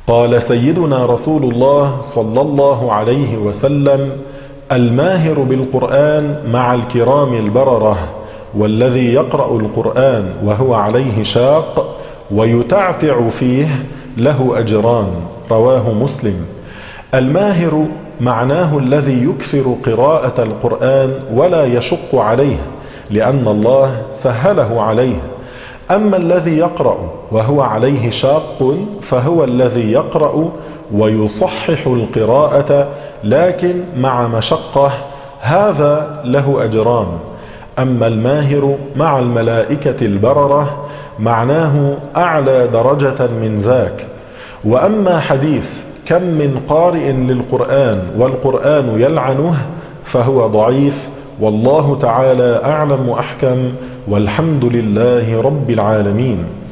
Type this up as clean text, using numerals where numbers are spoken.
قال سيدنا رسول الله صلى الله عليه وسلم: الماهر بالقرآن مع الكرام البررة، والذي يقرأ القرآن وهو عليه شاق ويتعتع فيه له أجران. رواه مسلم. الماهر معناه الذي يكثر قراءة القرآن ولا يشق عليه، لأن الله سهله عليه. أما الذي يقرأ وهو عليه شاق فهو الذي يقرأ ويصحح القراءة لكن مع مشقة، هذا له أجران. أما الماهر مع الملائكة البررة معناه أعلى درجة من ذاك. وأما حديث كم من قارئ للقرآن والقرآن يلعنه فهو ضعيف، والله تعالى أعلم وأحكم، والحمد لله رب العالمين.